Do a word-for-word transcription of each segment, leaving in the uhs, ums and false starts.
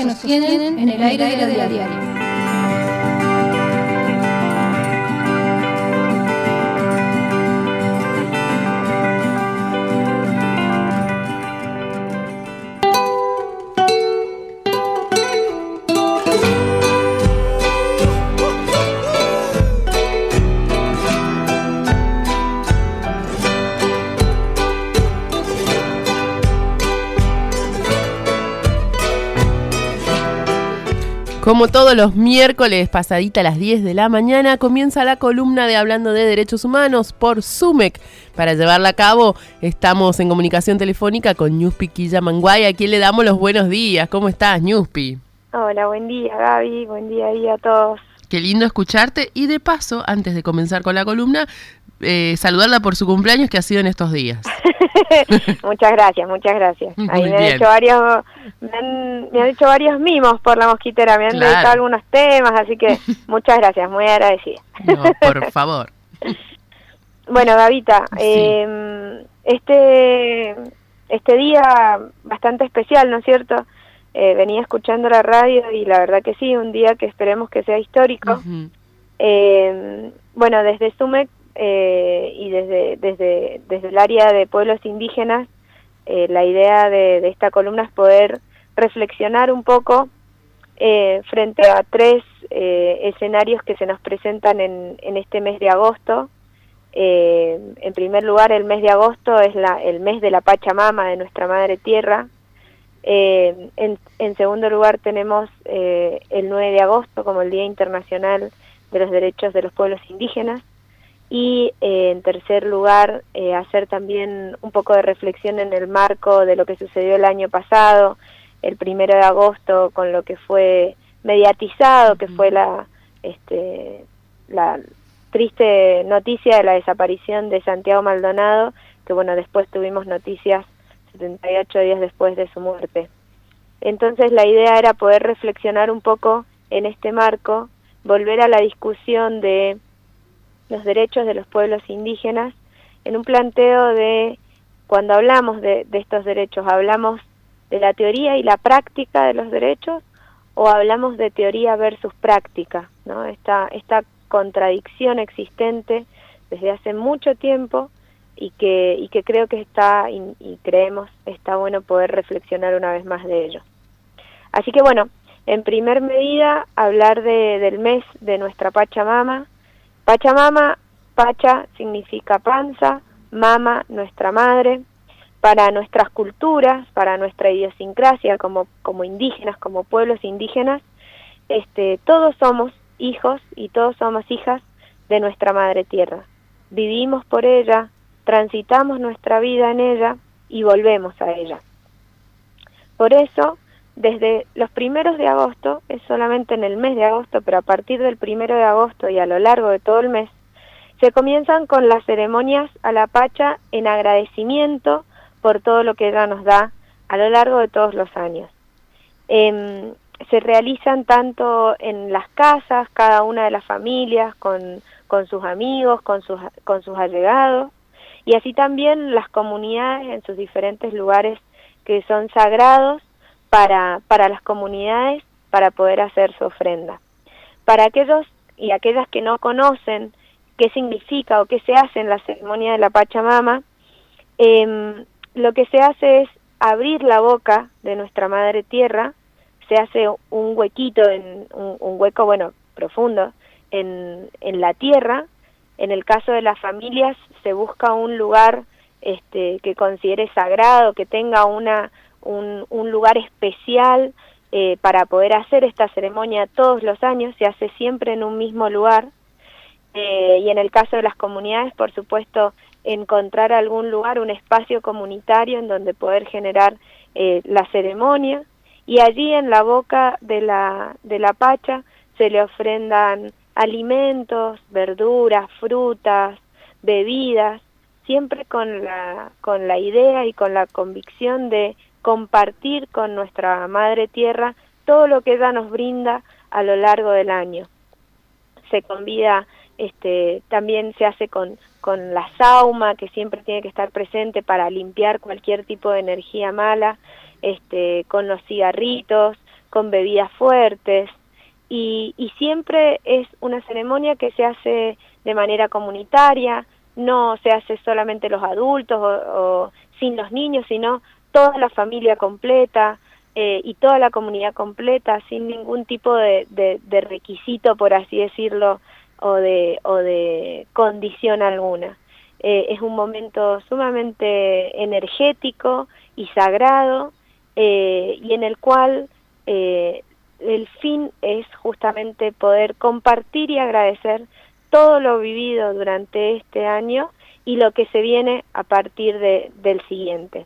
que nos sostienen en el aire de la diaria. Como todos los miércoles, pasadita a las diez de la mañana, comienza la columna de Hablando de Derechos Humanos por SUMEC. Para llevarla a cabo, estamos en comunicación telefónica con Ñuspi Quilla Manguay, a quien le damos los buenos días. ¿Cómo estás, Ñuspi? Hola, buen día, Gaby. Buen día ahí a todos. Qué lindo escucharte. Y de paso, antes de comenzar con la columna, eh, saludarla por su cumpleaños, que ha sido en estos días. Muchas gracias, muchas gracias. Muy Ahí me bien. han hecho varios, me han, me han hecho varios mimos por la mosquitera, me han Claro. dedicado algunos temas, así que muchas gracias, muy agradecida. No, por favor. Bueno, Gavita, Sí. eh, este este día bastante especial, ¿no es cierto? Eh, venía escuchando la radio y la verdad que sí, un día que esperemos que sea histórico. Uh-huh. Eh, bueno, desde SUMEC eh, y desde, desde, desde el área de pueblos indígenas, eh, la idea de, de esta columna es poder reflexionar un poco eh, frente a tres eh, escenarios que se nos presentan en, en este mes de agosto. Eh, en primer lugar, el mes de agosto es la, el mes de la Pachamama, de nuestra Madre Tierra. Eh, en, en segundo lugar tenemos eh, el nueve de agosto como el Día Internacional de los Derechos de los Pueblos Indígenas. Y eh, en tercer lugar, eh, hacer también un poco de reflexión en el marco de lo que sucedió el año pasado, el primero de agosto, con lo que fue mediatizado, que fue la, este, la triste noticia de la desaparición de Santiago Maldonado, que bueno, después tuvimos noticias setenta y ocho días después de su muerte. Entonces la idea era poder reflexionar un poco en este marco, volver a la discusión de los derechos de los pueblos indígenas, en un planteo de, cuando hablamos de, de estos derechos, ¿hablamos de la teoría y la práctica de los derechos o hablamos de teoría versus práctica, ¿no? Esta, esta contradicción existente desde hace mucho tiempo y que, y que creo que está, y, y creemos, está bueno poder reflexionar una vez más de ello. Así que bueno, en primer medida, hablar de, del mes de nuestra Pachamama. Pachamama, Pacha significa panza, mama, nuestra madre. Para nuestras culturas, para nuestra idiosincrasia como, como indígenas, como pueblos indígenas, este, todos somos hijos y todos somos hijas de nuestra Madre Tierra. Vivimos por ella, transitamos nuestra vida en ella y volvemos a ella. Por eso, desde los primeros de agosto, es solamente en el mes de agosto, pero a partir del primero de agosto y a lo largo de todo el mes, se comienzan con las ceremonias a la Pacha en agradecimiento por todo lo que ella nos da a lo largo de todos los años. Eh, se realizan tanto en las casas, cada una de las familias, con, con sus amigos, con sus, con sus allegados, y así también las comunidades en sus diferentes lugares que son sagrados, Para, para las comunidades, para poder hacer su ofrenda. Para aquellos y aquellas que no conocen qué significa o qué se hace en la ceremonia de la Pachamama, eh, lo que se hace es abrir la boca de nuestra Madre Tierra, se hace un huequito, en, un, un hueco, bueno, profundo, en, en la tierra. En el caso de las familias se busca un lugar este, que considere sagrado, que tenga una Un, un lugar especial eh, para poder hacer esta ceremonia todos los años, se hace siempre en un mismo lugar, eh, y en el caso de las comunidades, por supuesto, encontrar algún lugar, un espacio comunitario en donde poder generar eh, la ceremonia, y allí en la boca de la, de la Pacha se le ofrendan alimentos, verduras, frutas, bebidas, siempre con la, con la idea y con la convicción de compartir con nuestra Madre Tierra todo lo que ella nos brinda a lo largo del año. Se convida, este, también se hace con, con la sauma, que siempre tiene que estar presente para limpiar cualquier tipo de energía mala, este, con los cigarritos, con bebidas fuertes, y, y siempre es una ceremonia que se hace de manera comunitaria, no se hace solamente los adultos o, o sin los niños, sino toda la familia completa eh, y toda la comunidad completa, sin ningún tipo de, de, de requisito, por así decirlo, o de, o de condición alguna. Eh, es un momento sumamente energético y sagrado, eh, y en el cual eh, el fin es justamente poder compartir y agradecer todo lo vivido durante este año y lo que se viene a partir de, del siguiente.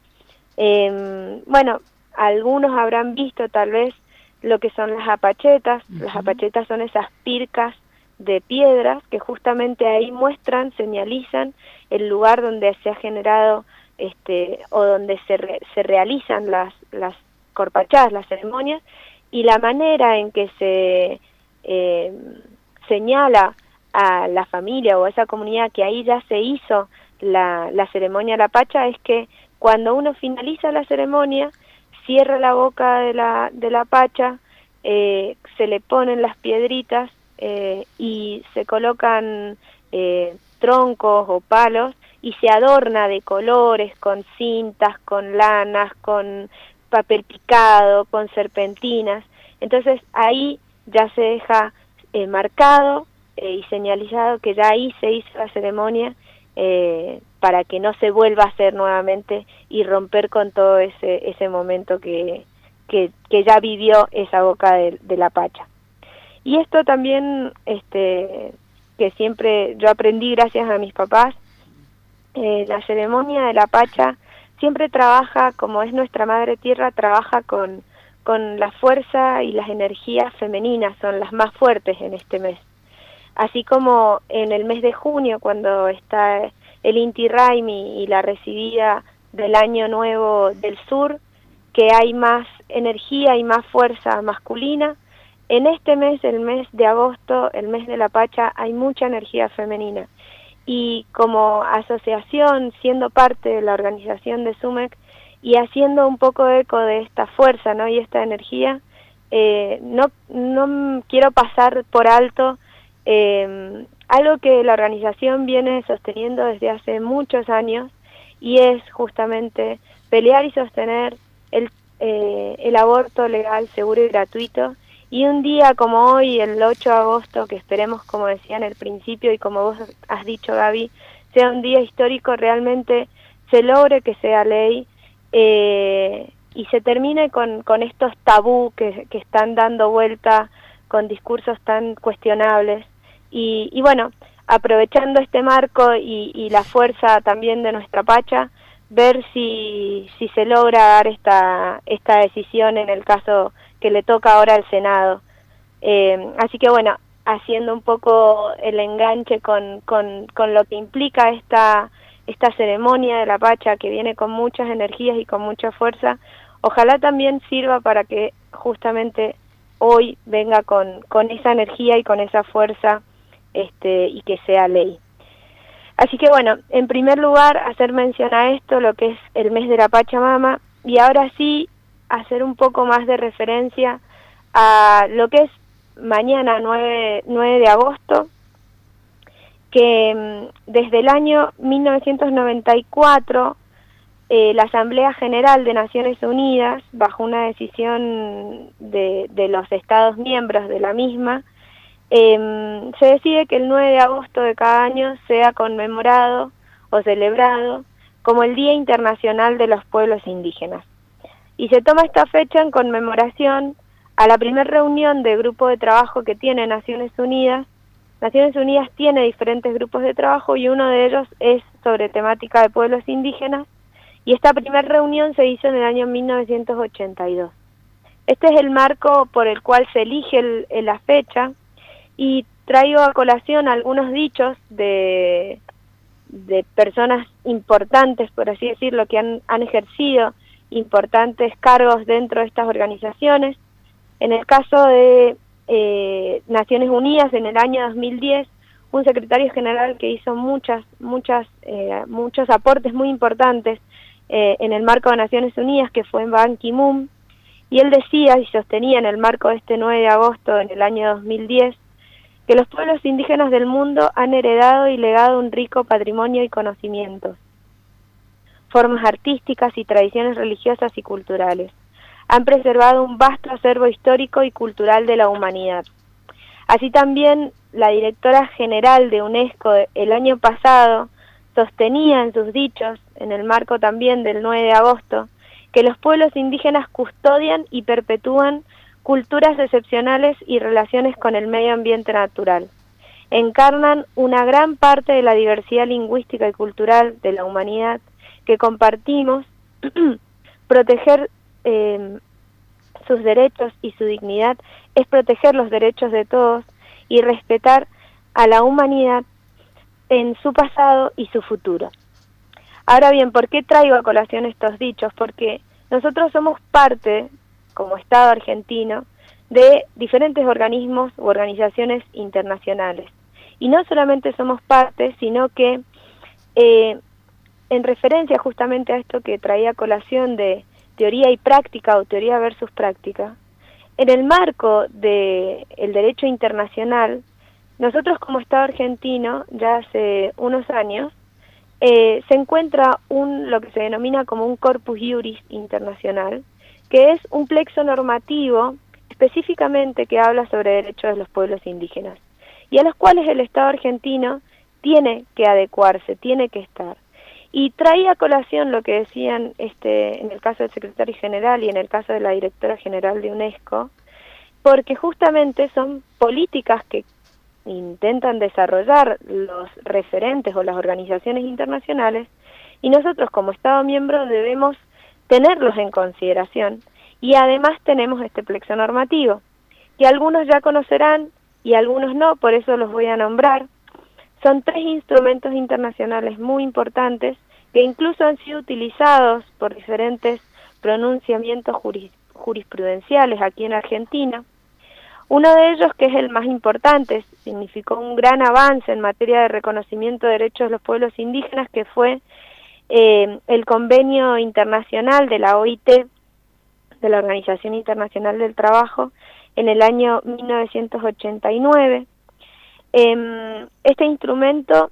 Eh, bueno, algunos habrán visto tal vez lo que son las apachetas. Uh-huh. Las apachetas son esas pircas de piedras que justamente ahí muestran, señalizan el lugar donde se ha generado este o donde se, re, se realizan las, las corpachadas, las ceremonias, y la manera en que se eh, señala a la familia o a esa comunidad que ahí ya se hizo la, la ceremonia de la pacha es que cuando uno finaliza la ceremonia, cierra la boca de la, de la pacha, eh, se le ponen las piedritas eh, y se colocan eh, troncos o palos y se adorna de colores, con cintas, con lanas, con papel picado, con serpentinas. Entonces ahí ya se deja eh, marcado eh, y señalizado que ya ahí se hizo la ceremonia eh, para que no se vuelva a hacer nuevamente y romper con todo ese ese momento que, que, que ya vivió esa boca de, de la pacha. Y esto también, este, que siempre yo aprendí gracias a mis papás, eh, la ceremonia de la pacha siempre trabaja, como es nuestra madre tierra, trabaja con, con la fuerza y las energías femeninas, son las más fuertes en este mes. Así como en el mes de junio, cuando está el Inti Raymi y la recibida del Año Nuevo del Sur, que hay más energía y más fuerza masculina, en este mes, el mes de agosto, el mes de la Pacha, hay mucha energía femenina. Y como asociación, siendo parte de la organización de SUMEC y haciendo un poco eco de esta fuerza, ¿no?, y esta energía, eh, no, no quiero pasar por alto eh, algo que la organización viene sosteniendo desde hace muchos años, y es justamente pelear y sostener el, eh, el aborto legal, seguro y gratuito. Y un día como hoy, el ocho de agosto, que esperemos, como decía en el principio y como vos has dicho, Gaby, sea un día histórico, realmente se logre que sea ley eh, y se termine con, con estos tabú que, que están dando vuelta con discursos tan cuestionables. Y, y bueno, aprovechando este marco y, y la fuerza también de nuestra Pacha, ver si, si se logra dar esta, esta decisión en el caso que le toca ahora al Senado. Eh, así que bueno, haciendo un poco el enganche con, con, con lo que implica esta, esta ceremonia de la Pacha, que viene con muchas energías y con mucha fuerza, ojalá también sirva para que justamente hoy venga con, con esa energía y con esa fuerza este, y que sea ley. Así que bueno, en primer lugar, hacer mención a esto, lo que es el mes de la Pachamama, y ahora sí, hacer un poco más de referencia a lo que es mañana nueve de agosto, que mm, desde el año mil novecientos noventa y cuatro eh, la Asamblea General de Naciones Unidas, bajo una decisión de, de los Estados miembros de la misma, eh, se decide que el nueve de agosto de cada año sea conmemorado o celebrado como el Día Internacional de los Pueblos Indígenas. Y se toma esta fecha en conmemoración a la primera reunión de grupo de trabajo que tiene Naciones Unidas. Naciones Unidas tiene diferentes grupos de trabajo y uno de ellos es sobre temática de pueblos indígenas, y esta primera reunión se hizo en el año mil novecientos ochenta y dos. Este es el marco por el cual se elige el, el, la fecha, y traigo a colación algunos dichos de, de personas importantes, por así decirlo, que han, han ejercido importantes cargos dentro de estas organizaciones. En el caso de eh, Naciones Unidas, en el año dos mil diez, un secretario general que hizo muchas, muchas, eh, muchos aportes muy importantes eh, en el marco de Naciones Unidas, que fue Ban Ki-moon, y él decía y sostenía en el marco de este nueve de agosto en el año dos mil diez que los pueblos indígenas del mundo han heredado y legado un rico patrimonio y conocimientos, formas artísticas y tradiciones religiosas y culturales. Han preservado un vasto acervo histórico y cultural de la humanidad. Así también la directora general de UNESCO el año pasado sostenía en sus dichos, en el marco también del nueve de agosto, que los pueblos indígenas custodian y perpetúan culturas excepcionales y relaciones con el medio ambiente natural. Encarnan una gran parte de la diversidad lingüística y cultural de la humanidad que compartimos. Proteger eh, sus derechos y su dignidad es proteger los derechos de todos y respetar a la humanidad en su pasado y su futuro. Ahora bien, ¿por qué traigo a colación estos dichos? Porque nosotros somos parte, como Estado argentino, de diferentes organismos u organizaciones internacionales. Y no solamente somos parte, sino que eh, en referencia justamente a esto que traía a colación de teoría y práctica o teoría versus práctica, en el marco del derecho internacional, nosotros como Estado argentino, ya hace unos años, eh, se encuentra un lo que se denomina como un corpus iuris internacional, que es un plexo normativo específicamente que habla sobre derechos de los pueblos indígenas, y a los cuales el Estado argentino tiene que adecuarse, tiene que estar. Y traía a colación lo que decían este en el caso del secretario general y en el caso de la directora general de UNESCO, porque justamente son políticas que intentan desarrollar los referentes o las organizaciones internacionales, y nosotros como Estado miembro debemos tenerlos en consideración, y además tenemos este plexo normativo, que algunos ya conocerán y algunos no, por eso los voy a nombrar. Son tres instrumentos internacionales muy importantes que incluso han sido utilizados por diferentes pronunciamientos juris, jurisprudenciales aquí en Argentina. Uno de ellos, que es el más importante, significó un gran avance en materia de reconocimiento de derechos de los pueblos indígenas, que fue eh, el Convenio Internacional de la O I T, de la Organización Internacional del Trabajo, en el año mil novecientos ochenta y nueve. Eh, este instrumento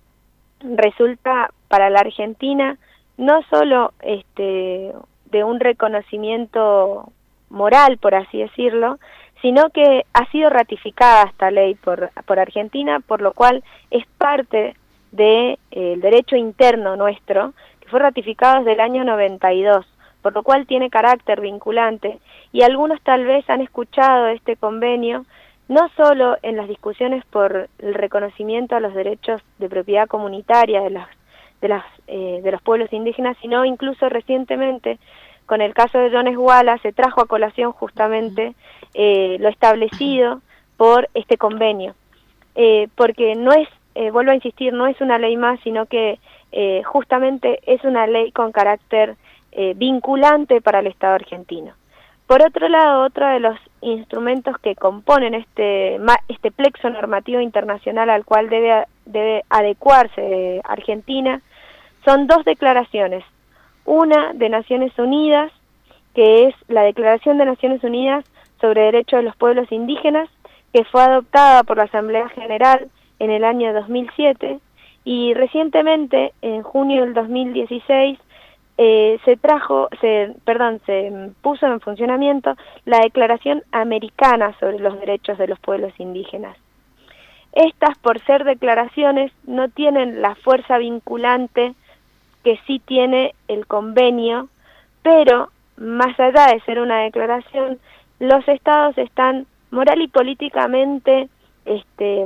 resulta para la Argentina no solo este, de un reconocimiento moral, por así decirlo, sino que ha sido ratificada esta ley por, por Argentina, por lo cual es parte del de, eh, derecho interno nuestro, que fue ratificado desde el año noventa y dos, por lo cual tiene carácter vinculante, y algunos tal vez han escuchado este convenio no solo en las discusiones por el reconocimiento a los derechos de propiedad comunitaria de, las, de, las, eh, de los pueblos indígenas, sino incluso recientemente, con el caso de Jones Walla, se trajo a colación justamente eh, lo establecido por este convenio, eh, porque no es, eh, vuelvo a insistir, no es una ley más, sino que eh, justamente es una ley con carácter eh, vinculante para el Estado argentino. Por otro lado, otro de los instrumentos que componen este, este plexo normativo internacional al cual debe, debe adecuarse Argentina son dos declaraciones. Una de Naciones Unidas, que es la Declaración de Naciones Unidas sobre Derechos de los Pueblos Indígenas, que fue adoptada por la Asamblea General en el año dos mil siete, y recientemente, en junio del dos mil dieciséis, eh, se trajo, se, perdón, se puso en funcionamiento la Declaración Americana sobre los Derechos de los Pueblos Indígenas. Estas, por ser declaraciones, no tienen la fuerza vinculante que sí tiene el convenio, pero más allá de ser una declaración, los estados están moral y políticamente este,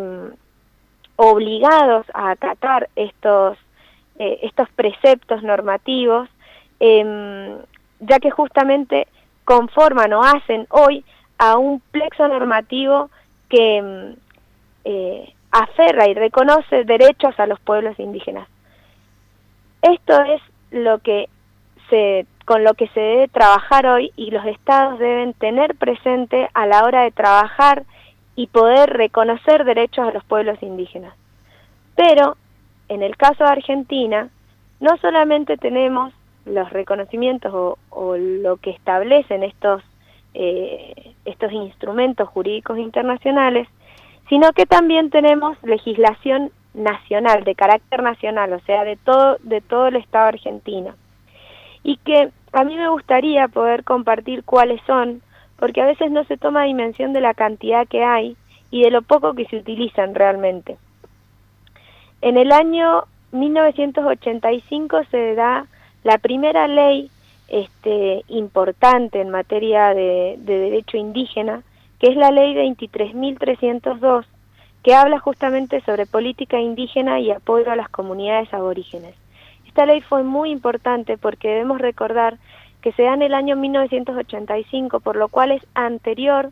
obligados a acatar estos, eh, estos preceptos normativos, eh, ya que justamente conforman o hacen hoy a un plexo normativo que eh, aferra y reconoce derechos a los pueblos indígenas. Esto es lo que se, con lo que se debe trabajar hoy, y los estados deben tener presente a la hora de trabajar y poder reconocer derechos a los pueblos indígenas. Pero, en el caso de Argentina, no solamente tenemos los reconocimientos o, o lo que establecen estos eh, estos instrumentos jurídicos internacionales, sino que también tenemos legislación nacional, de carácter nacional, o sea, de todo, de todo el Estado argentino. Y que a mí me gustaría poder compartir cuáles son, porque a veces no se toma dimensión de la cantidad que hay y de lo poco que se utilizan realmente. En el año mil novecientos ochenta y cinco se da la primera ley este, importante en materia de, de derecho indígena, que es la ley veintitrés mil trescientos dos, que habla justamente sobre política indígena y apoyo a las comunidades aborígenes. Esta ley fue muy importante porque debemos recordar que se da en el año mil novecientos ochenta y cinco, por lo cual es anterior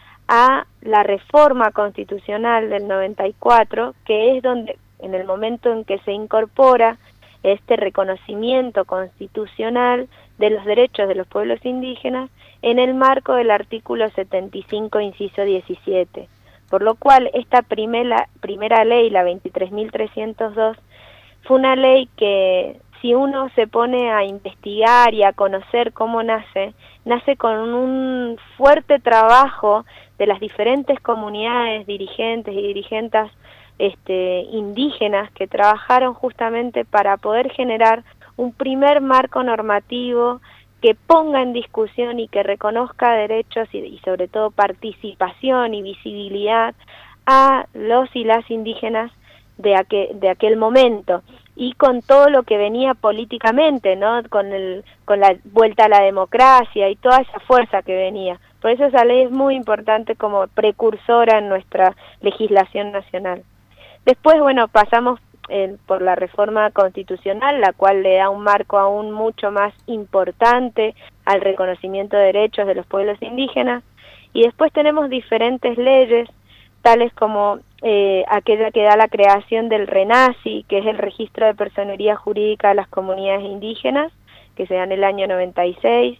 a la reforma constitucional del noventa y cuatro, que es donde, en el momento en que se incorpora este reconocimiento constitucional de los derechos de los pueblos indígenas en el marco del artículo setenta y cinco, inciso diecisiete. Por lo cual, esta primera, primera ley, la veintitrés mil trescientos dos, fue una ley que, si uno se pone a investigar y a conocer cómo nace, nace con un fuerte trabajo de las diferentes comunidades, dirigentes y dirigentas este, indígenas que trabajaron justamente para poder generar un primer marco normativo que ponga en discusión y que reconozca derechos y, y sobre todo participación y visibilidad a los y las indígenas de aquel, de aquel momento, y con todo lo que venía políticamente, ¿no? Con el, con la vuelta a la democracia y toda esa fuerza que venía. Por eso esa ley es muy importante como precursora en nuestra legislación nacional. Después, bueno, pasamos Eh, por la reforma constitucional, la cual le da un marco aún mucho más importante al reconocimiento de derechos de los pueblos indígenas, y después tenemos diferentes leyes, tales como eh, aquella que da la creación del RENACI, que es el Registro de Personería Jurídica de las Comunidades Indígenas, que se da en el año noventa y seis.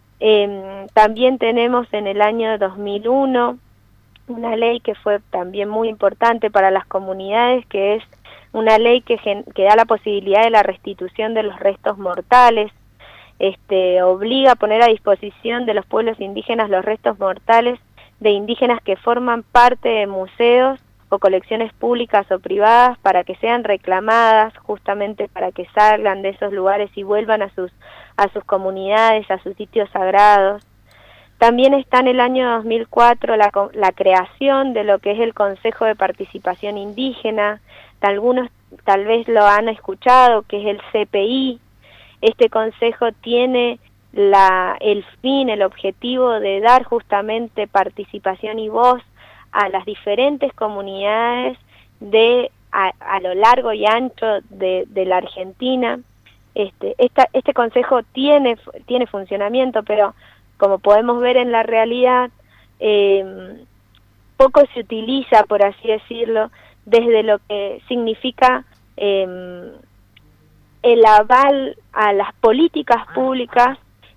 Eh, también tenemos en el año dos mil uno una ley que fue también muy importante para las comunidades, que es una ley que, que da la posibilidad de la restitución de los restos mortales, este, obliga a poner a disposición de los pueblos indígenas los restos mortales de indígenas que forman parte de museos o colecciones públicas o privadas, para que sean reclamadas, justamente para que salgan de esos lugares y vuelvan a sus, a sus comunidades, a sus sitios sagrados. También está en el año dos mil cuatro la, la creación de lo que es el Consejo de Participación Indígena. Algunos tal vez lo han escuchado, que es el C P I. Este consejo tiene la, el fin, el objetivo de dar justamente participación y voz a las diferentes comunidades de a, a lo largo y ancho de, de la Argentina. Este, esta, este consejo tiene, tiene funcionamiento, pero como podemos ver en la realidad, eh, poco se utiliza, por así decirlo, desde lo que significa eh, el aval a las políticas públicas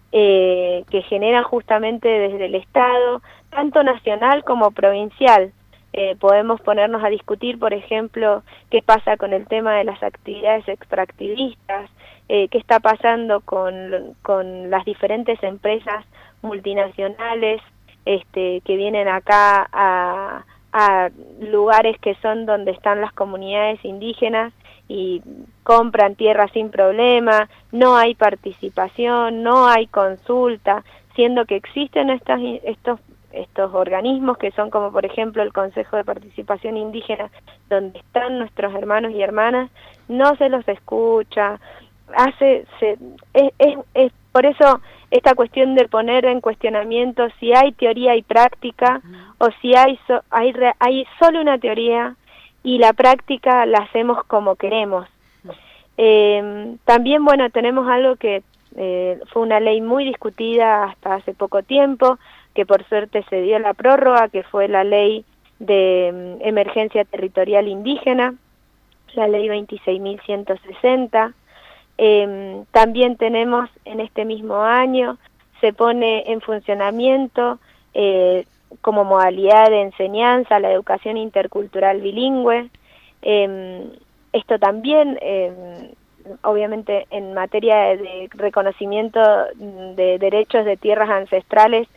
eh, que generan justamente desde el Estado, tanto nacional como provincial. Eh, podemos ponernos a discutir, por ejemplo, qué pasa con el tema de las actividades extractivistas, eh, qué está pasando con, con las diferentes empresas multinacionales este, que vienen acá a, a lugares que son donde están las comunidades indígenas y compran tierra sin problema, no hay participación, no hay consulta, siendo que existen estas, estos estos organismos que son como por ejemplo el Consejo de Participación Indígena, donde están nuestros hermanos y hermanas, no se los escucha, hace se, es, es, es por eso esta cuestión de poner en cuestionamiento si hay teoría y práctica, uh-huh. o si hay, so, hay, hay solo una teoría y la práctica la hacemos como queremos. Uh-huh. Eh, también, bueno, tenemos algo que eh, fue una ley muy discutida hasta hace poco tiempo, que por suerte se dio la prórroga, que fue la ley de um, emergencia territorial indígena, la ley veintiséis mil ciento sesenta. Eh, también tenemos en este mismo año, se pone en funcionamiento eh, como modalidad de enseñanza la educación intercultural bilingüe. Eh, esto también, eh, obviamente en materia de reconocimiento de derechos de tierras ancestrales,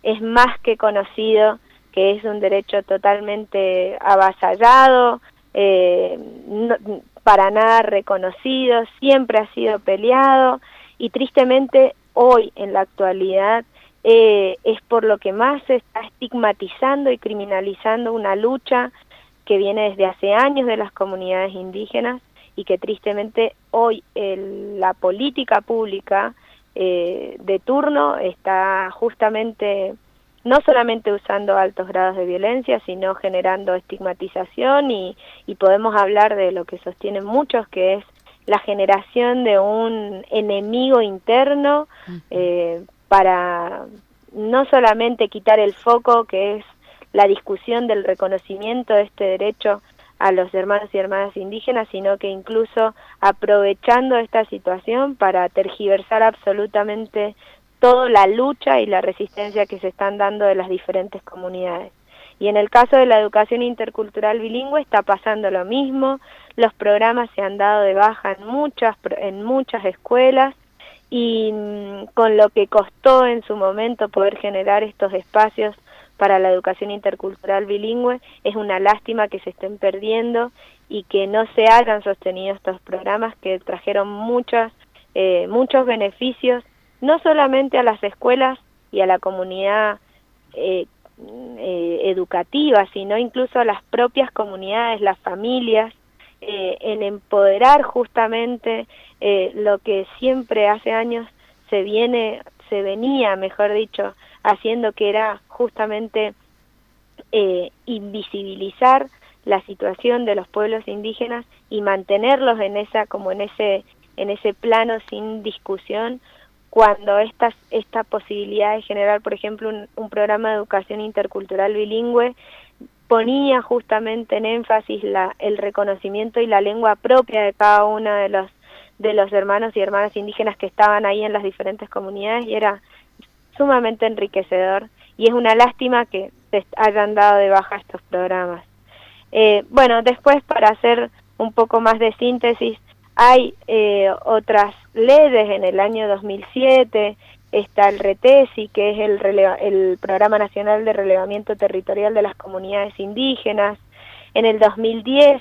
es más que conocido que es un derecho totalmente avasallado, eh, no, para nada reconocido, siempre ha sido peleado y tristemente hoy en la actualidad eh, es por lo que más se está estigmatizando y criminalizando una lucha que viene desde hace años de las comunidades indígenas y que tristemente hoy el, la política pública eh, de turno está justamente no solamente usando altos grados de violencia, sino generando estigmatización y, y podemos hablar de lo que sostienen muchos, que es la generación de un enemigo interno eh, para no solamente quitar el foco, que es la discusión del reconocimiento de este derecho a los hermanos y hermanas indígenas, sino que incluso aprovechando esta situación para tergiversar absolutamente toda la lucha y la resistencia que se están dando de las diferentes comunidades. Y en el caso de la educación intercultural bilingüe está pasando lo mismo, los programas se han dado de baja en muchas, en muchas escuelas y mmm, con lo que costó en su momento poder generar estos espacios para la educación intercultural bilingüe, es una lástima que se estén perdiendo y que no se hayan sostenido estos programas que trajeron muchas, eh, muchos beneficios no solamente a las escuelas y a la comunidad eh, eh, educativa, sino incluso a las propias comunidades, las familias, eh, en empoderar justamente eh, lo que siempre hace años se viene, se venía, mejor dicho, haciendo, que era justamente eh, invisibilizar la situación de los pueblos indígenas y mantenerlos en esa, como en ese, en ese plano sin discusión, cuando esta, esta posibilidad de generar, por ejemplo, un, un programa de educación intercultural bilingüe ponía justamente en énfasis la, el reconocimiento y la lengua propia de cada uno de los, de los hermanos y hermanas indígenas que estaban ahí en las diferentes comunidades, y era sumamente enriquecedor, y es una lástima que se hayan dado de baja estos programas. Eh, bueno, después, para hacer un poco más de síntesis, hay eh, otras leyes. En el año dos mil siete está el RETESI, que es el, releva, el Programa Nacional de Relevamiento Territorial de las Comunidades Indígenas. En el dos mil diez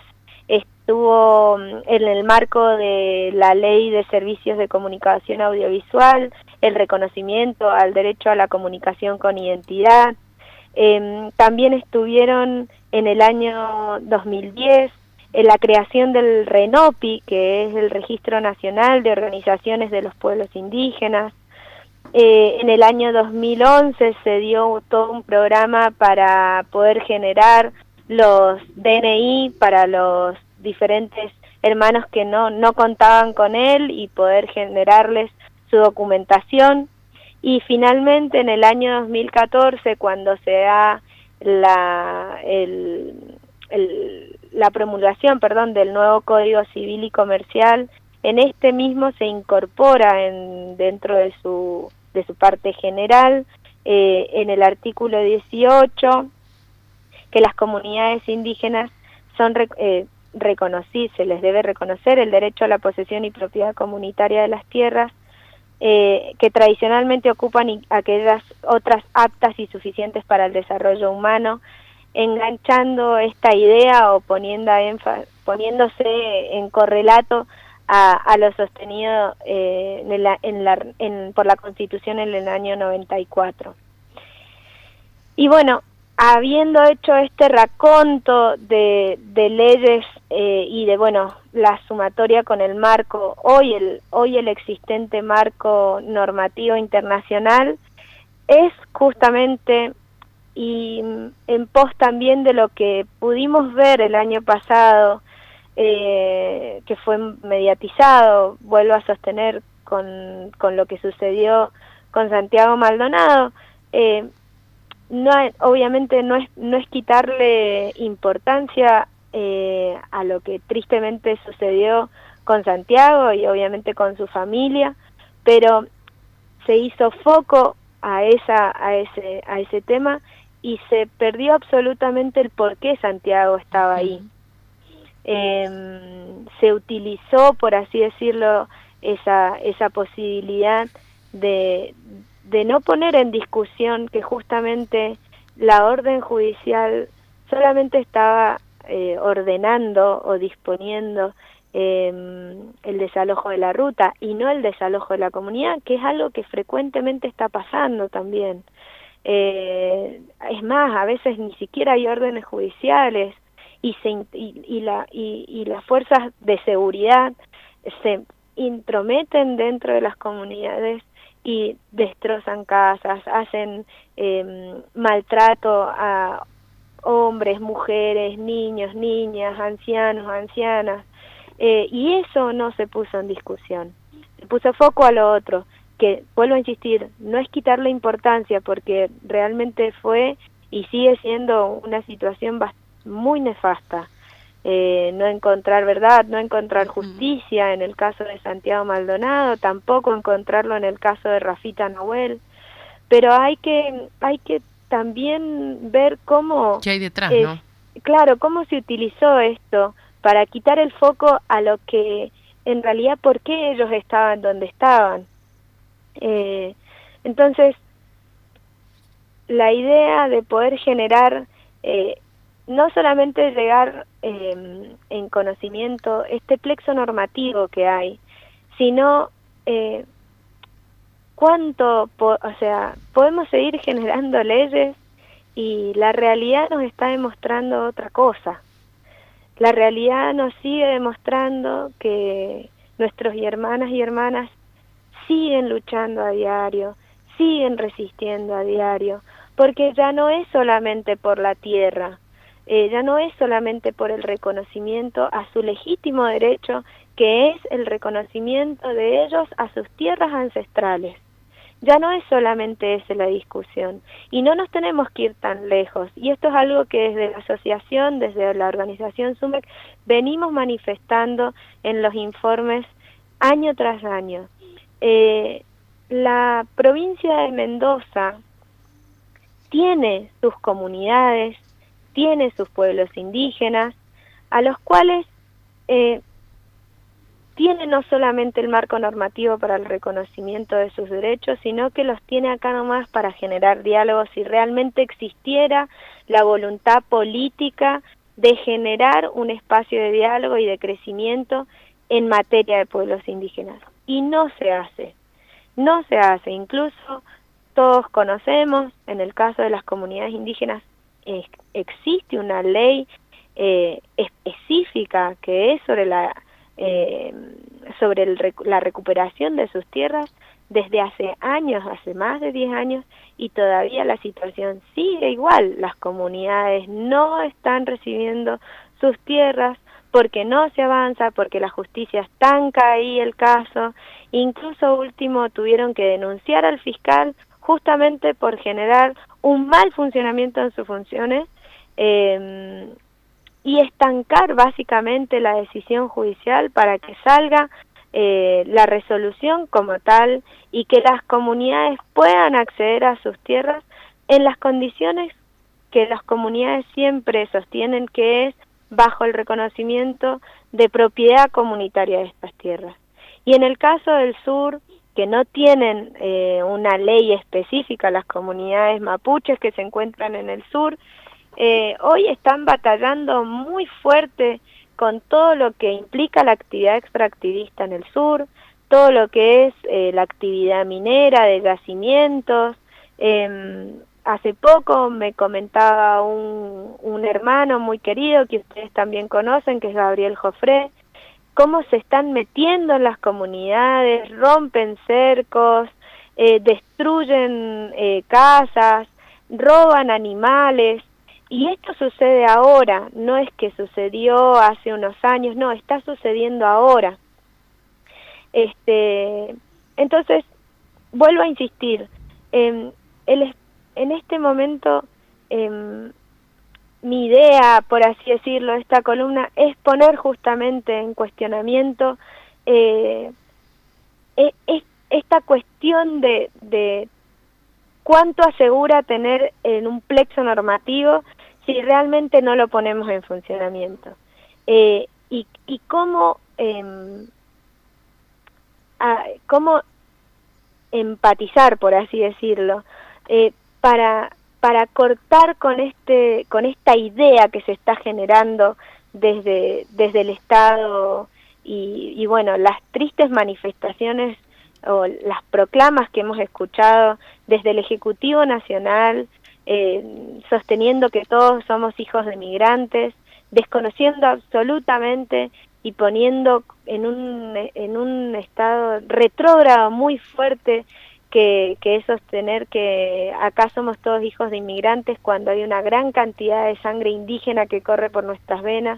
estuvo en el marco de la Ley de Servicios de Comunicación Audiovisual, el reconocimiento al derecho a la comunicación con identidad. Eh, también estuvieron en el año dos mil diez en la creación del RENOPI, que es el Registro Nacional de Organizaciones de los Pueblos Indígenas. Eh, en el año dos mil once se dio todo un programa para poder generar los D N I para los diferentes hermanos que no, no contaban con él y poder generarles su documentación. Y finalmente en el año dos mil catorce, cuando se da la, el, el, la promulgación perdón, del nuevo Código Civil y Comercial, en este mismo se incorpora en, dentro de su, de su parte general, eh, en el artículo dieciocho, que las comunidades indígenas son eh, reconocidas, se les debe reconocer el derecho a la posesión y propiedad comunitaria de las tierras, eh, que tradicionalmente ocupan y aquellas otras aptas y suficientes para el desarrollo humano, enganchando esta idea o poniendo énfasis, poniéndose en correlato a, a lo sostenido eh, en la, en la, en, por la Constitución en el año noventa y cuatro. Y bueno, habiendo hecho este raconto de, de leyes eh, y de, bueno, la sumatoria con el marco, hoy el, hoy el existente marco normativo internacional, es justamente, y en pos también de lo que pudimos ver el año pasado, eh, que fue mediatizado, vuelvo a sostener con, con lo que sucedió con Santiago Maldonado, eh, no, obviamente no es, no es quitarle importancia eh, a lo que tristemente sucedió con Santiago y obviamente con su familia, pero se hizo foco a esa a ese a ese tema y se perdió absolutamente el por qué Santiago estaba ahí. Eh, se utilizó, por así decirlo, esa esa posibilidad de de no poner en discusión que justamente la orden judicial solamente estaba eh, ordenando o disponiendo eh, el desalojo de la ruta y no el desalojo de la comunidad, que es algo que frecuentemente está pasando también. Eh, es más, a veces ni siquiera hay órdenes judiciales y, se, y, y, la, y, y las fuerzas de seguridad se intrometen dentro de las comunidades y destrozan casas, hacen eh, maltrato a hombres, mujeres, niños, niñas, ancianos, ancianas, eh, y eso no se puso en discusión. Se puso foco a lo otro, que, vuelvo a insistir, no es quitarle importancia, porque realmente fue y sigue siendo una situación muy nefasta. Eh, no encontrar verdad, no encontrar justicia en el caso de Santiago Maldonado, tampoco encontrarlo en el caso de Rafita Nahuel, pero hay que hay que también ver cómo ¿qué hay detrás, eh, no? Claro, cómo se utilizó esto para quitar el foco a lo que en realidad por qué ellos estaban donde estaban. Eh, entonces, la idea de poder generar eh, no solamente llegar eh, en conocimiento este plexo normativo que hay, sino eh, cuánto, po o sea, podemos seguir generando leyes y la realidad nos está demostrando otra cosa. La realidad nos sigue demostrando que nuestros hermanas y hermanas siguen luchando a diario, siguen resistiendo a diario, porque ya no es solamente por la tierra, Eh, ya no es solamente por el reconocimiento a su legítimo derecho, que es el reconocimiento de ellos a sus tierras ancestrales. Ya no es solamente esa la discusión, y no nos tenemos que ir tan lejos, y esto es algo que desde la asociación, desde la organización SUMEC, venimos manifestando en los informes año tras año. Eh, la provincia de Mendoza tiene sus comunidades, tiene sus pueblos indígenas, a los cuales eh, tiene no solamente el marco normativo para el reconocimiento de sus derechos, sino que los tiene acá nomás para generar diálogos. Si realmente existiera la voluntad política de generar un espacio de diálogo y de crecimiento en materia de pueblos indígenas. Y no se hace, no se hace, incluso todos conocemos, en el caso de las comunidades indígenas, Eh, existe una ley eh, específica que es sobre la eh, sobre el, la recuperación de sus tierras desde hace años, hace más de diez años, y todavía la situación sigue igual. Las comunidades no están recibiendo sus tierras porque no se avanza, porque la justicia estanca ahí el caso. Incluso último tuvieron que denunciar al fiscal justamente por generar un mal funcionamiento en sus funciones eh, y estancar básicamente la decisión judicial para que salga eh, la resolución como tal y que las comunidades puedan acceder a sus tierras en las condiciones que las comunidades siempre sostienen, que es bajo el reconocimiento de propiedad comunitaria de estas tierras. Y en el caso del sur, que no tienen eh, una ley específica, las comunidades mapuches que se encuentran en el sur, eh, hoy están batallando muy fuerte con todo lo que implica la actividad extractivista en el sur, todo lo que es eh, la actividad minera de yacimientos. Eh, hace poco me comentaba un, un hermano muy querido que ustedes también conocen, que es Gabriel Jofré, cómo se están metiendo en las comunidades, rompen cercos, eh, destruyen eh, casas, roban animales, y esto sucede ahora, no es que sucedió hace unos años, no, está sucediendo ahora. Este, entonces, vuelvo a insistir, eh, el, en este momento eh, mi idea, por así decirlo, esta columna, es poner justamente en cuestionamiento eh, es, esta cuestión de, de cuánto asegura tener en un plexo normativo si realmente no lo ponemos en funcionamiento. Eh, y, y cómo, eh, a, cómo empatizar, por así decirlo, eh, para, para cortar con, este, con esta idea que se está generando desde, desde el Estado y, y bueno, las tristes manifestaciones o las proclamas que hemos escuchado desde el Ejecutivo Nacional, eh, sosteniendo que todos somos hijos de migrantes, desconociendo absolutamente y poniendo en un, en un estado retrógrado muy fuerte que, que es sostener que acá somos todos hijos de inmigrantes cuando hay una gran cantidad de sangre indígena que corre por nuestras venas.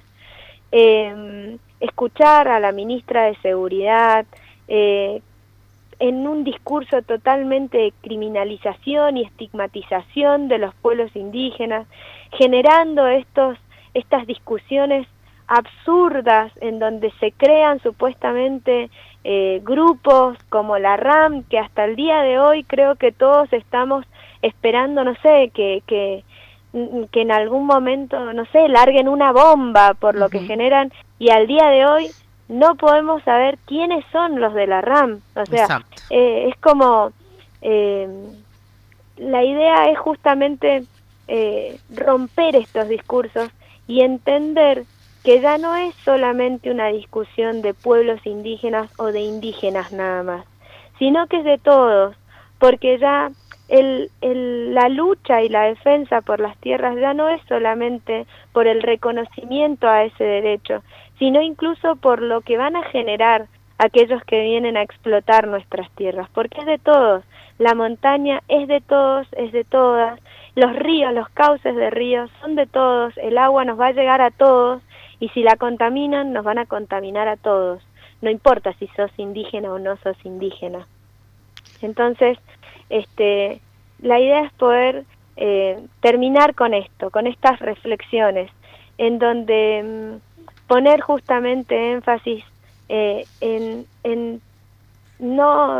Eh, escuchar a la ministra de Seguridad eh, en un discurso totalmente de criminalización y estigmatización de los pueblos indígenas, generando estos, estas discusiones absurdas en donde se crean supuestamente eh, grupos como la RAM, que hasta el día de hoy creo que todos estamos esperando, no sé, que, que, que en algún momento, no sé, larguen una bomba por lo uh-huh. que generan, y al día de hoy no podemos saber quiénes son los de la RAM, o sea, eh, es como, eh, la idea es justamente eh, romper estos discursos y entender que ya no es solamente una discusión de pueblos indígenas o de indígenas nada más, sino que es de todos, porque ya el, el, la lucha y la defensa por las tierras ya no es solamente por el reconocimiento a ese derecho, sino incluso por lo que van a generar aquellos que vienen a explotar nuestras tierras, porque es de todos, la montaña es de todos, es de todas, los ríos, los cauces de ríos son de todos, el agua nos va a llegar a todos, y si la contaminan, nos van a contaminar a todos, no importa si sos indígena o no sos indígena. Entonces, este, la idea es poder eh, terminar con esto, con estas reflexiones, en donde mmm, poner justamente énfasis eh, en, en no,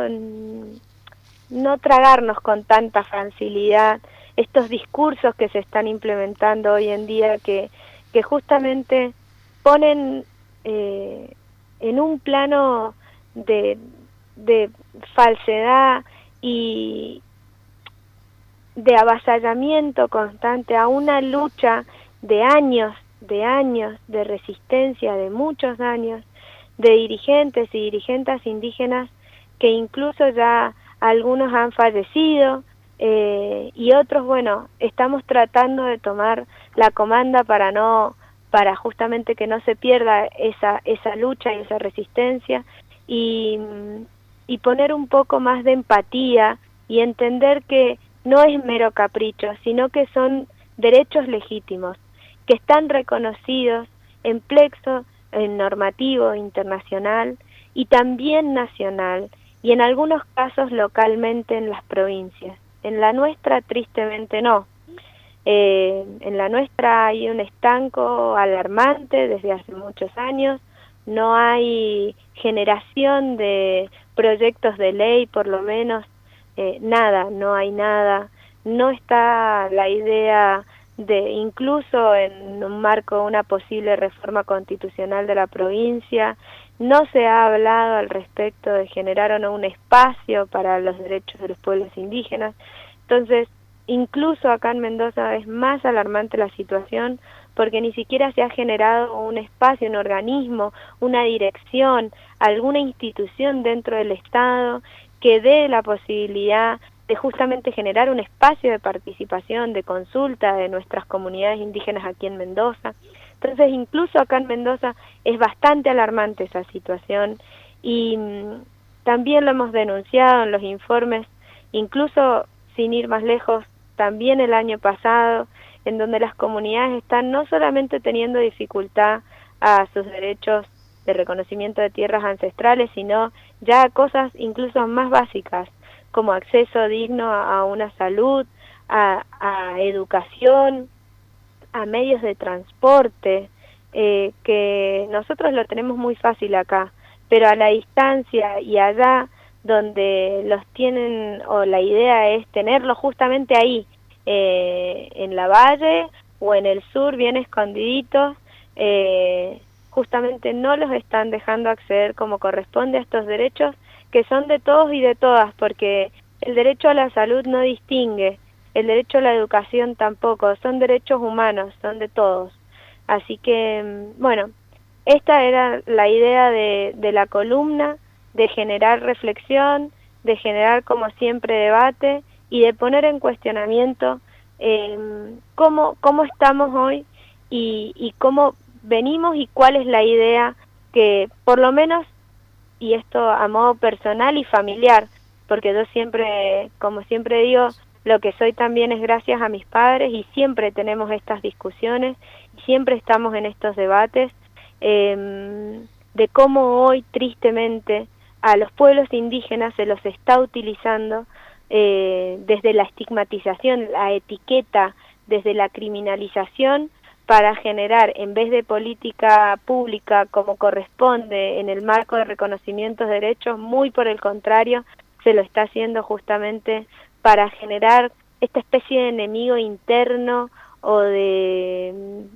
no tragarnos con tanta facilidad estos discursos que se están implementando hoy en día, que, que justamente ponen eh, en un plano de, de falsedad y de avasallamiento constante a una lucha de años, de años, de resistencia, de muchos años, de dirigentes y dirigentes indígenas que incluso ya algunos han fallecido eh, y otros, bueno, estamos tratando de tomar la comanda para no para justamente que no se pierda esa esa lucha y esa resistencia y, y poner un poco más de empatía y entender que no es mero capricho, sino que son derechos legítimos, que están reconocidos en plexo, en normativo internacional y también nacional, y en algunos casos localmente en las provincias. En la nuestra, tristemente, no. Eh, en la nuestra hay un estanco alarmante desde hace muchos años, no hay generación de proyectos de ley, por lo menos, eh, nada, no hay nada, no está la idea de, incluso en un marco de una posible reforma constitucional de la provincia, no se ha hablado al respecto de generar o no un espacio para los derechos de los pueblos indígenas. Entonces, incluso acá en Mendoza es más alarmante la situación porque ni siquiera se ha generado un espacio, un organismo, una dirección, alguna institución dentro del Estado que dé la posibilidad de justamente generar un espacio de participación, de consulta de nuestras comunidades indígenas aquí en Mendoza. Entonces, incluso acá en Mendoza es bastante alarmante esa situación y mmm, también lo hemos denunciado en los informes, incluso sin ir más lejos, también el año pasado, en donde las comunidades están no solamente teniendo dificultad a sus derechos de reconocimiento de tierras ancestrales, sino ya a cosas incluso más básicas, como acceso digno a, a una salud, a, a educación, a medios de transporte, eh, que nosotros lo tenemos muy fácil acá, pero a la distancia y allá donde los tienen, o la idea es tenerlos justamente ahí, eh, en la valle o en el sur, bien escondiditos, eh, justamente no los están dejando acceder como corresponde a estos derechos que son de todos y de todas, porque el derecho a la salud no distingue, el derecho a la educación tampoco, son derechos humanos, son de todos. Así que, bueno, esta era la idea de, de la columna, de generar reflexión, de generar como siempre debate y de poner en cuestionamiento eh, cómo, cómo estamos hoy y, y cómo venimos y cuál es la idea que por lo menos, y esto a modo personal y familiar, porque yo siempre, como siempre digo, lo que soy también es gracias a mis padres y siempre tenemos estas discusiones, siempre estamos en estos debates eh, de cómo hoy tristemente a los pueblos indígenas se los está utilizando eh, desde la estigmatización, la etiqueta, desde la criminalización para generar, en vez de política pública como corresponde en el marco de reconocimientos de derechos, muy por el contrario, se lo está haciendo justamente para generar esta especie de enemigo interno o de,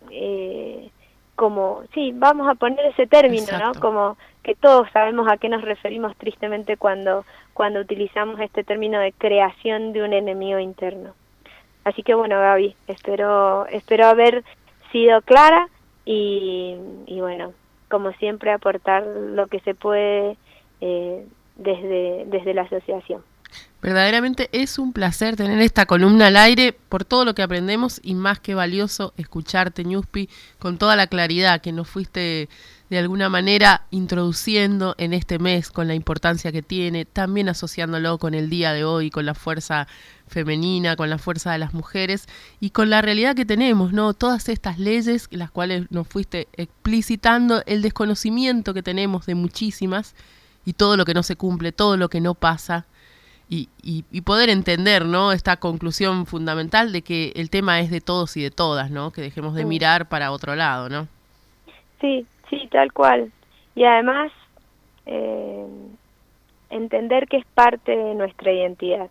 eh, como, sí, vamos a poner ese término, Exacto. ¿no? Como que todos sabemos a qué nos referimos tristemente cuando, cuando utilizamos este término de creación de un enemigo interno. Así que bueno, Gaby, espero, espero haber sido clara y, y bueno, como siempre aportar lo que se puede eh, desde, desde la asociación. Verdaderamente es un placer tener esta columna al aire por todo lo que aprendemos y más que valioso escucharte, Ñuspi, con toda la claridad que nos fuiste de alguna manera introduciendo en este mes con la importancia que tiene, también asociándolo con el día de hoy, con la fuerza femenina, con la fuerza de las mujeres y con la realidad que tenemos, ¿no? Todas estas leyes, las cuales nos fuiste explicitando, el desconocimiento que tenemos de muchísimas y todo lo que no se cumple, todo lo que no pasa. Y, y, y poder entender, ¿no?, esta conclusión fundamental de que el tema es de todos y de todas, ¿no?, que dejemos de mirar para otro lado, ¿no? Sí, sí, tal cual. Y además, eh, entender que es parte de nuestra identidad.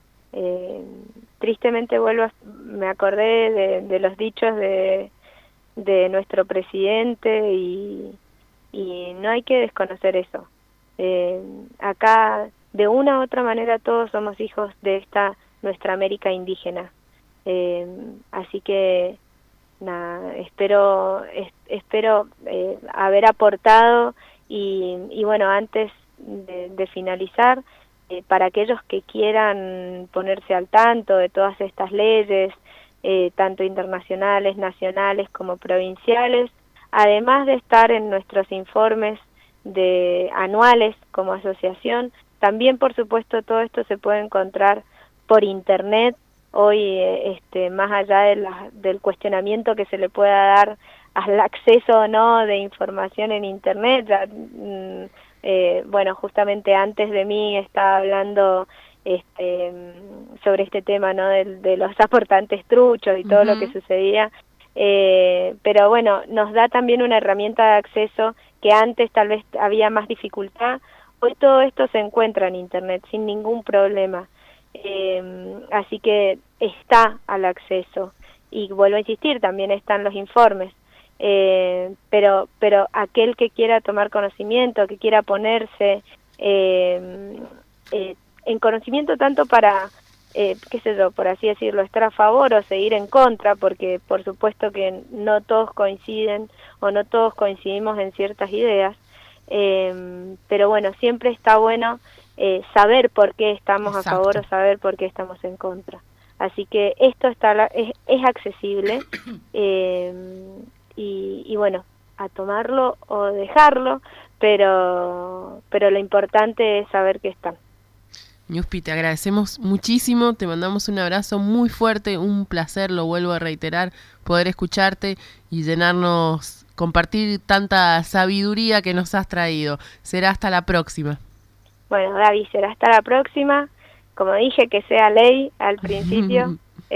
Eh, tristemente vuelvo, a, me acordé de, de los dichos de, de nuestro presidente y, y no hay que desconocer eso. Eh, acá... de una u otra manera todos somos hijos de esta nuestra América indígena. Eh, así que, nada, espero, es, espero eh, haber aportado y, y bueno, antes de, de finalizar, eh, para aquellos que quieran ponerse al tanto de todas estas leyes, eh, tanto internacionales, nacionales como provinciales, además de estar en nuestros informes de anuales como asociación, también, por supuesto, todo esto se puede encontrar por internet. Hoy, eh, este, más allá de la, del cuestionamiento que se le pueda dar al acceso o no de información en internet, ya, mm, eh, bueno, justamente antes de mí estaba hablando este, sobre este tema, ¿no?, de, de los aportantes truchos y todo uh-huh. lo que sucedía. Eh, pero bueno, nos da también una herramienta de acceso que antes tal vez había más dificultad. Hoy todo esto se encuentra en internet sin ningún problema, eh, así que está al acceso y vuelvo a insistir, también están los informes, eh, pero pero aquel que quiera tomar conocimiento, que quiera ponerse eh, eh, en conocimiento tanto para, eh, qué sé yo, por así decirlo, estar a favor o seguir en contra, porque por supuesto que no todos coinciden o no todos coincidimos en ciertas ideas. Eh, pero bueno, siempre está bueno eh, saber por qué estamos Exacto. a favor o saber por qué estamos en contra. Así que esto está es, es accesible eh, y, y bueno, a tomarlo o dejarlo, pero, pero lo importante es saber que están. Ñuspi, te agradecemos muchísimo, te mandamos un abrazo muy fuerte, un placer, lo vuelvo a reiterar, poder escucharte y llenarnos, compartir tanta sabiduría que nos has traído. Será hasta la próxima. Bueno, Gaby, será hasta la próxima. Como dije, que sea ley al principio.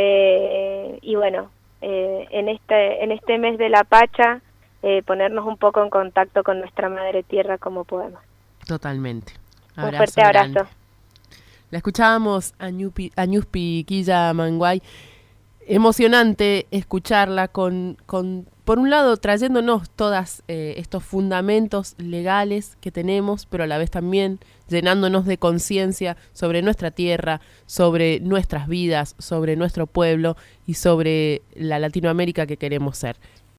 eh, y bueno, eh, en este en este mes de la Pacha, eh, ponernos un poco en contacto con nuestra madre tierra como podemos. Totalmente. Abrazo un fuerte abrazo. Grande. La escuchábamos a Ñuspi, a Ñuspi Quilla Manguay. Emocionante escucharla con, con por un lado trayéndonos todos eh, estos fundamentos legales que tenemos, pero a la vez también llenándonos de conciencia sobre nuestra tierra, sobre nuestras vidas, sobre nuestro pueblo y sobre la Latinoamérica que queremos ser.